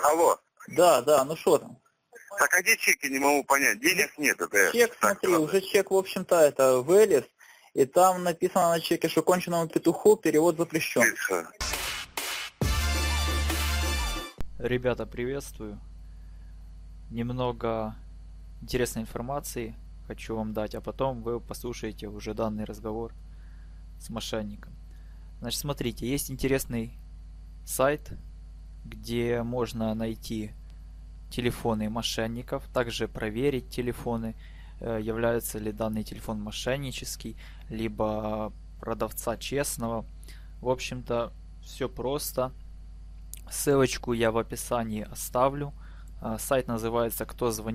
Алло. Да, ну что там? Так а где чеки, не могу понять. Денег нет. Это Чек, смотри, уже чек, в общем-то, это вылез, и там написано на чеке, что конченному петуху перевод запрещен. Ребята, приветствую. Немного интересной информации хочу вам дать, а потом вы послушаете уже данный разговор с мошенником. Значит, смотрите, есть интересный сайт, где можно найти телефоны мошенников, также проверить телефоны, является ли данный телефон мошеннический, либо продавца честного. В общем-то, все просто. Ссылочку я в описании оставлю. Сайт называется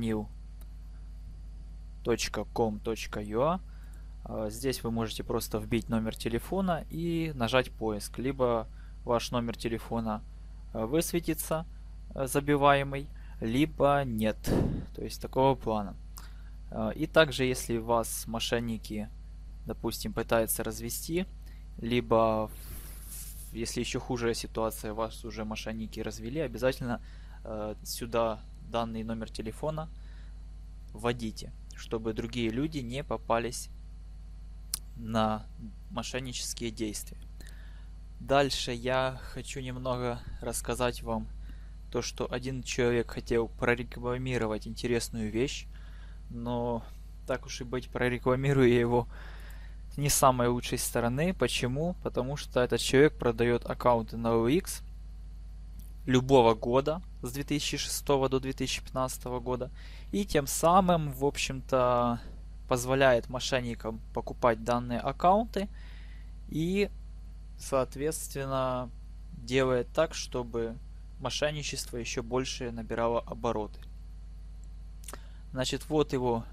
ktoзвонил.com.ua. Здесь вы можете просто вбить номер телефона и нажать поиск. Либо ваш номер телефона высветится забиваемый, либо нет. То есть такого плана. И также, если вас мошенники, допустим, пытаются развести, либо если еще хуже ситуация, вас уже мошенники развели, обязательно сюда данный номер телефона вводите, чтобы другие люди не попались на мошеннические действия. Дальше я хочу немного рассказать вам то, что один человек хотел прорекламировать интересную вещь, но так уж и быть, прорекламирую я его не с самой лучшей стороны. Почему? Потому что этот человек продает аккаунты на OLX любого года, с 2006 до 2015 года, и тем самым, в общем-то, позволяет мошенникам покупать данные аккаунты и, соответственно, делает так, чтобы мошенничество еще больше набирало обороты. Значит, вот его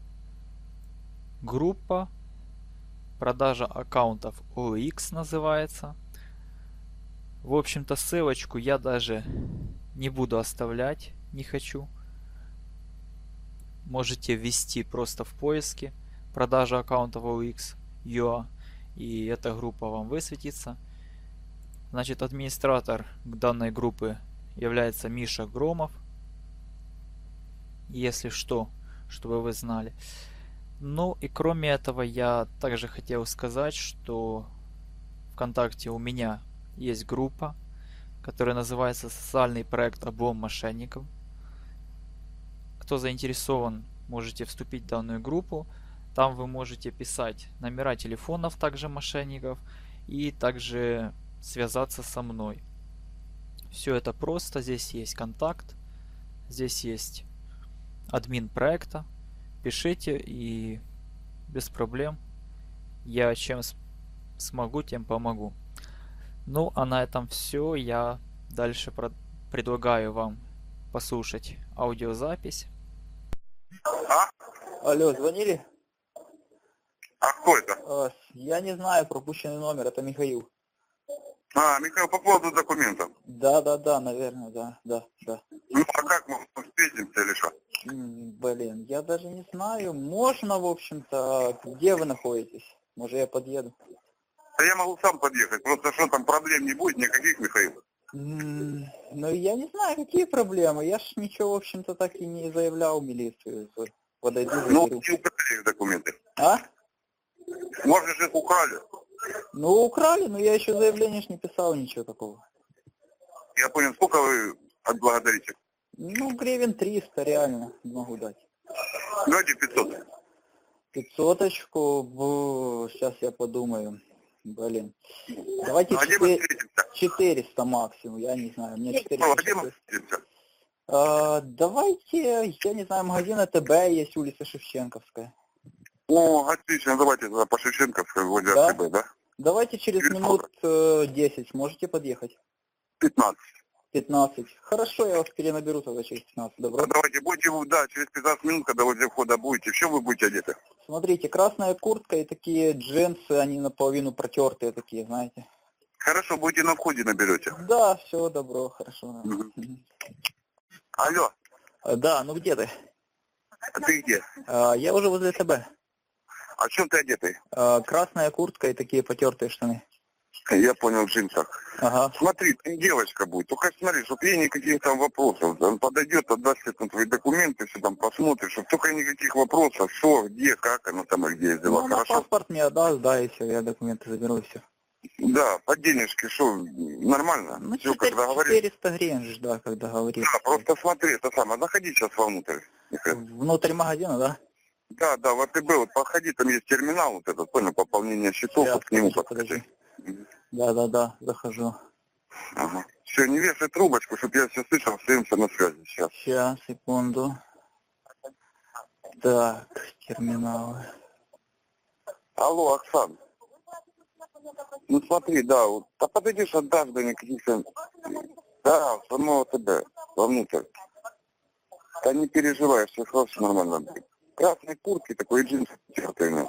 группа, продажа аккаунтов OLX называется. В общем-то, ссылочку я даже не буду оставлять, не хочу. Можете ввести просто в поиске продажа аккаунтов OLX.ua, и эта группа вам высветится. Значит, администратор данной группы является Миша Громов. Если что, чтобы вы знали. Ну и кроме этого, я также хотел сказать, что ВКонтакте у меня есть группа, которая называется «Социальный проект облом мошенников». Кто заинтересован, можете вступить в данную группу. Там вы можете писать номера телефонов также мошенников и также связаться со мной. Все это просто. Здесь есть контакт, здесь есть админ проекта. Пишите, и без проблем я чем смогу, тем помогу. Ну, а на этом все. Я дальше предлагаю вам послушать аудиозапись. Алло, звонили? А кто это? Я не знаю, пропущенный номер, это Михаил. Михаил, по поводу документов. Да, наверное, да. Ну, а как мы встретимся или что? Блин, я даже не знаю. Можно, в общем-то. Где вы находитесь? Может, я подъеду? Да я могу сам подъехать. Просто что там, проблем не будет никаких, Михаил? Ну, я не знаю, какие проблемы. Я ж ничего, в общем-то, так и не заявлял в милицию. Подойду, заберу. Ну, не украли их документы. А? Может, их украли? Ну, украли, но я еще заявление ж не писал, ничего такого. Я понял, сколько вы отблагодарите? Ну, гривен 300 реально могу дать. Давайте 500. 500-очку, сейчас я подумаю. Блин. Давайте 400 максимум, я не знаю, мне 400. Давайте, я не знаю, магазин АТБ есть, улица Шевченковская. О, отлично, давайте по Шевченковской, возле АТБ, да? Давайте через минут 10 сможете подъехать? 15. 15. Хорошо, я вас перенаберу тогда через 15, добро? Давайте, будете, да, через 15 минут, когда возле входа будете, в чем вы будете одеты? Смотрите, красная куртка и такие джинсы, они наполовину протертые такие, знаете. Хорошо, будете на входе наберете. Да, все, добро, хорошо. Угу. Алло. Да, ну где ты? А ты где? Я уже возле ТБ. А в чем ты одетый? Красная куртка и такие потертые штаны. Я понял, в джинсах. Ага. Смотри, там девочка будет. Только смотри, чтобы ей никаких там вопросов. Он подойдет, отдаст тебе твои документы, все там посмотришь. Чтобы только никаких вопросов, что, где, как она там и где взяла. Ну, Хорошо? паспорт мне отдаст, да, и все, я документы заберу, и все. Да, по денежке, что, нормально? Ну, Все, как договорились? 400 гривен же, да, как договорились. Да, просто смотри, это самое, заходи сейчас вовнутрь. Внутрь магазина, да? Да, в АТБ, вот подходи, там есть терминал вот этот, понял, пополнение счетов, Сейчас, вот к нему подожди. подходи. Да, захожу. Ага. Все, не вешай трубочку, чтобы я все слышал, остаемся на связи сейчас. Сейчас, секунду. Так, терминалы. Алло, Оксан. Ну смотри, да, вот, а подойдешь, отдашь, да никаких-то... Да, в само АТБ, вовнутрь. Да не переживай, все хорошо, нормально будет. Красные куртки, такой джинсы черный.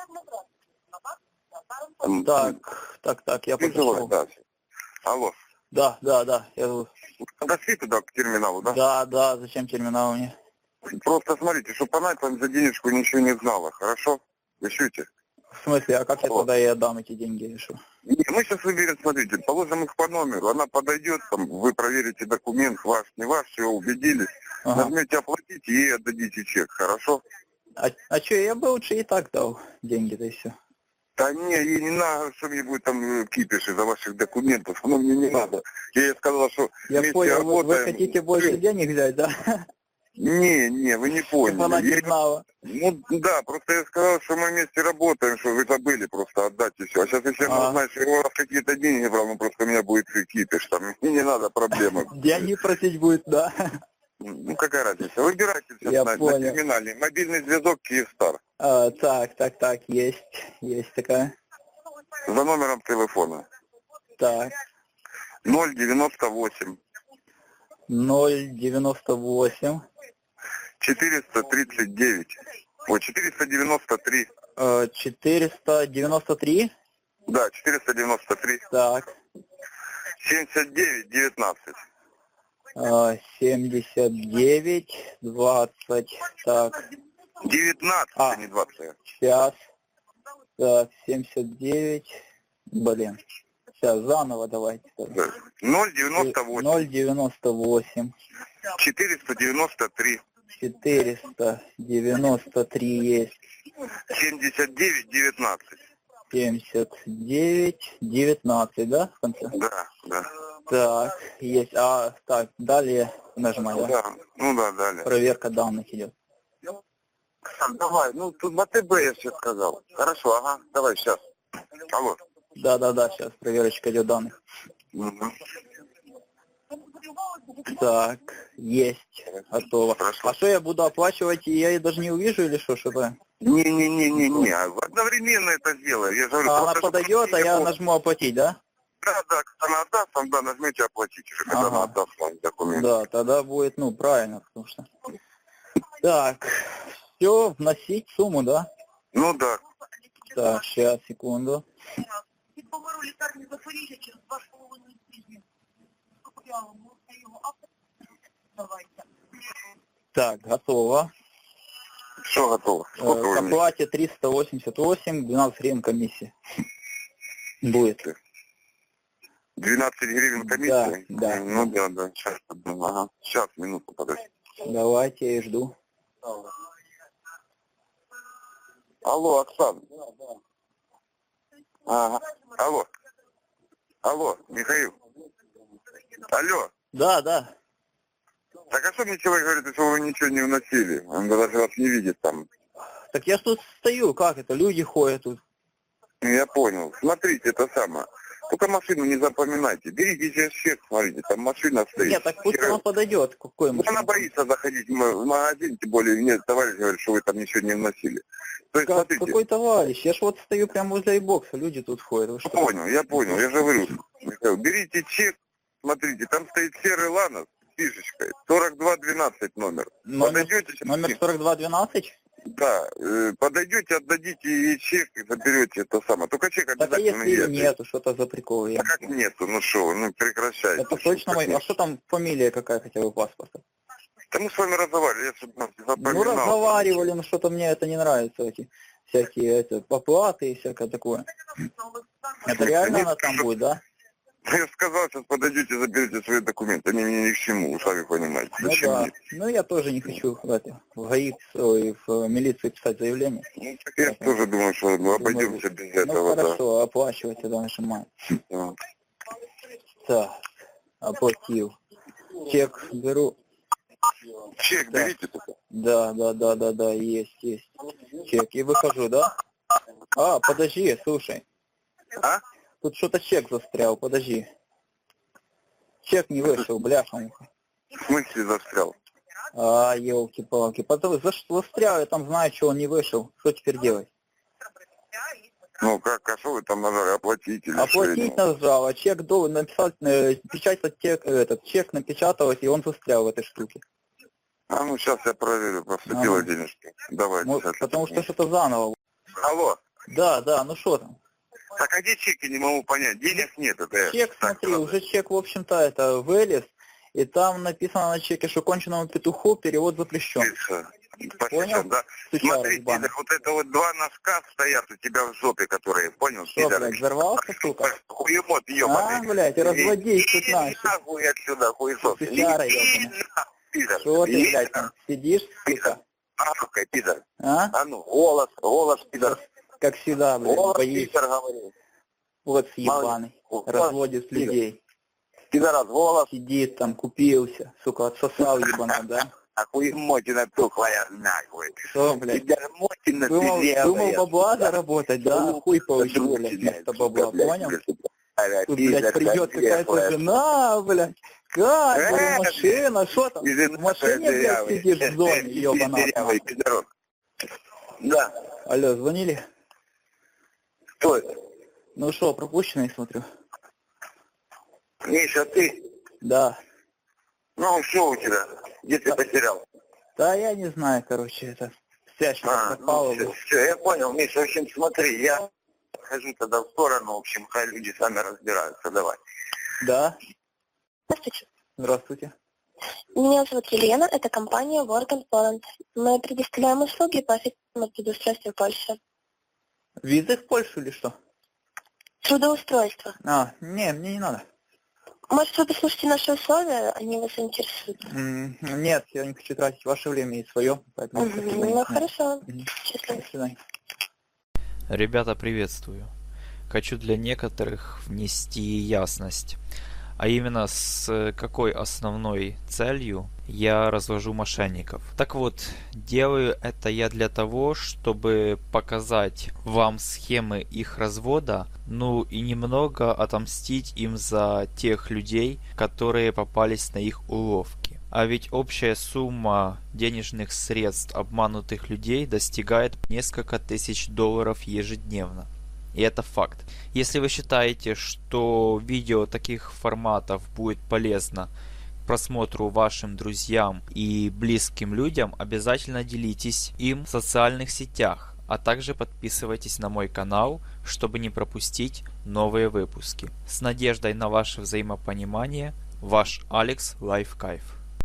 Так, я Переживай, подошел. да. Алло. Да, я... Подошли туда к терминалу, да? Да, зачем терминал мне? Просто смотрите, чтобы она там за денежку ничего не знала, хорошо? Вы чуете? В смысле, а как я Вот. тогда ей отдам эти деньги или что? Мы сейчас выберем, смотрите, положим их по номеру, она подойдет, там, вы проверите документ, ваш, не ваш, все, убедились, Ага. нажмете оплатить и ей отдадите чек, хорошо? А что, я бы лучше и так дал деньги-то и все. Да не, ей не надо, что мне будет там кипиш из-за ваших документов, оно мне не надо. Я ей сказала, что Я вместе понял, работаем. вы хотите больше денег взять, да? Не, вы не Чтобы она поняли. не знала. Ну да, просто я сказал, что мы вместе работаем, что вы забыли просто отдать и все. А сейчас, если она узнает, что я у вас какие-то деньги брал, ну просто у меня будет кипиш там. Мне не надо проблемы. Деньги просить будет, да? Ну какая разница? Выбирайте сейчас Я на понял. терминале. Мобильный зв'язок Киевстар. Так, есть такая. За номером телефона. Так, 098 098 439. Ой, 493. 493, Да, 493. так, 79 19. 79, 20, так, 19, а не 20. сейчас, так, 79, блин, сейчас заново давайте. 098 098, 493 493 есть, 79 19. 79, 19, да, в конце? Да. Так, есть, так, далее нажимаю, да? Да, далее. Проверка данных идет. Давай, ну тут в АТБ я все сказал. Хорошо, ага, давай сейчас. Алло. Да, сейчас проверочка идет данных. Угу. Так, есть, готово. Хорошо. А что я буду оплачивать, и я ее даже не увижу или что-то? Не, одновременно это сделаю. Я же говорю, Она просто, подойдет, а я нажму оплатить, да? Да, когда она отдаст, там, да, нажмите оплатить уже, когда она отдаст вам документы. Да, тогда будет, правильно, потому что... Так, все, вносить сумму, да? Ну да. Так, сейчас, секунду. Так, готово. Все готово. К оплате 388, 12 гривен комиссии. Будет. 12 гривен комиссия? Да. Ну да. Сейчас, ага. Сейчас, минуту, подожди. Давайте, я жду. Алло, Оксан. Ага. Алло, Михаил. Алло. Да. Так а что мне человек говорит, что вы ничего не вносили? Он даже вас не видит там. Так я тут стою, как это? Люди ходят тут. Я понял. Смотрите, это самое. Только машину не запоминайте. Берите сейчас чек, смотрите, там машина стоит. Нет, так пусть он подойдет. Какой машина? Она боится заходить в магазин, тем более нет, товарищ говорит, что вы там ничего не вносили. То есть, смотрите. Какой товарищ? Я ж вот стою прямо возле айбокса, люди тут ходят. Вы что? Я понял, я же говорю. Михаил, берите чек, смотрите, там стоит серый Ланос с фишечкой, 4212 номер. Подойдете сейчас? Номер 4212? Да, подойдете, отдадите ей чек и заберете это самое. Только чек Так а обязательно если нету, что-то за прикол? А как нету? Ну что, прекращайте. Это точно мой. А что там фамилия какая хотя бы паспорта? Да мы с вами разговаривали, я чтобы нас не запоминал. Ну разговаривали, но что-то мне это не нравится. Эти всякие оплаты и всякое такое. Это реально она там будет, да? Я сказал, сейчас подойдете, заберете свои документы. Они мне ни к чему, вы сами понимаете. Ну Зачем да. мне? Ну я тоже не хочу в ГАИ, в милицию писать заявление. Ну, так я тоже думаю, что мы обойдемся без Ну этого, да. хорошо, оплачивать тогда нажимаем. Да. Так, оплатил. Чек беру. Чек Да. берите только. Да, есть. Чек. И выхожу, да? А, подожди, слушай. А? Тут что-то чек застрял, подожди. Чек не вышел, бляха-муха. В смысле застрял? А, елки-палки. Потом застрял, я там знаю, что он не вышел. Что теперь делать? Ну как, а что вы там нажали? Оплатить или что? Оплатить нажал, а чек должен написать, печатать чек напечаталось, и он застрял в этой штуке. А ну сейчас я проверю, просто Ага. дело денежки. Давайте. Ну, сейчас. потому что что-то заново. Алло. Да, ну что там? Так а где чеки, не могу понять. Денег нет, это я Чек, так смотри, сразу. уже чек, в общем-то, это вылез, и там написано на чеке, что конченному петуху перевод запрещен. По Понял? часам, да? Сучара Смотри, ебаный. пидор, вот это вот два носка стоят у тебя в жопе, которые, понял, Что, пидор? блядь, взорвался, сука? Хуемот, А, ебаный. блядь, разводись тут нахуй. Нахуй отсюда, хуесос. Сучара ебаный. Пидор. Что ты, Иди блядь, там сидишь, Пидор. сука? Нахуй, пидор. А? А ну, голос, пидор. Как всегда, блядь, Голос, боишься. пидор, говорит. Вот ебаный. Голос, Разводит пидор. людей. Пидорас, голос. Сидит там, купился, сука, отсосал ебаный, да? Охуемотина тухлая, нахуй. Что, блядь? Пидор мотина, Думал бабла заработать, да? Хуй получил, блядь, вместо бабла, понял? Тут, блядь, придет какая-то жена, блядь. Как, говорю, машина, что там? В машине, блядь, сидишь в зоне, ебаный. Да. Алло, звонили? Кто это? Ну что, пропущенный, смотрю. Миша, ты? Да. Ну, что у тебя? Где ты потерял? Да, я не знаю, короче, это спящий пропало. Ну, все, я понял, Миша, в общем, смотри, я отхожу тогда в сторону, в общем, хай люди сами разбираются, давай. Да, Здравствуйте. здравствуйте. Меня зовут Елена, это компания Work and Poland. Мы предоставляем услуги по официальному трудоустройству в Польше. Визы в Польшу или что? Трудоустройство. А, не, мне не надо. Может, вы послушаете наши условия, они вас интересуют? Нет, я не хочу тратить ваше время и свое, поэтому... спасибо, Ну, нет. хорошо. Мгм. Счастливо. До свидания. Ребята, приветствую. Хочу для некоторых внести ясность. А именно, с какой основной целью я развожу мошенников. Так вот, делаю это я для того, чтобы показать вам схемы их развода, ну и немного отомстить им за тех людей, которые попались на их уловки. А ведь общая сумма денежных средств обманутых людей достигает несколько тысяч долларов ежедневно. И это факт. Если вы считаете, что видео таких форматов будет полезно к просмотру вашим друзьям и близким людям, обязательно делитесь им в социальных сетях, а также подписывайтесь на мой канал, чтобы не пропустить новые выпуски. С надеждой на ваше взаимопонимание, ваш Алекс Лайфкайф.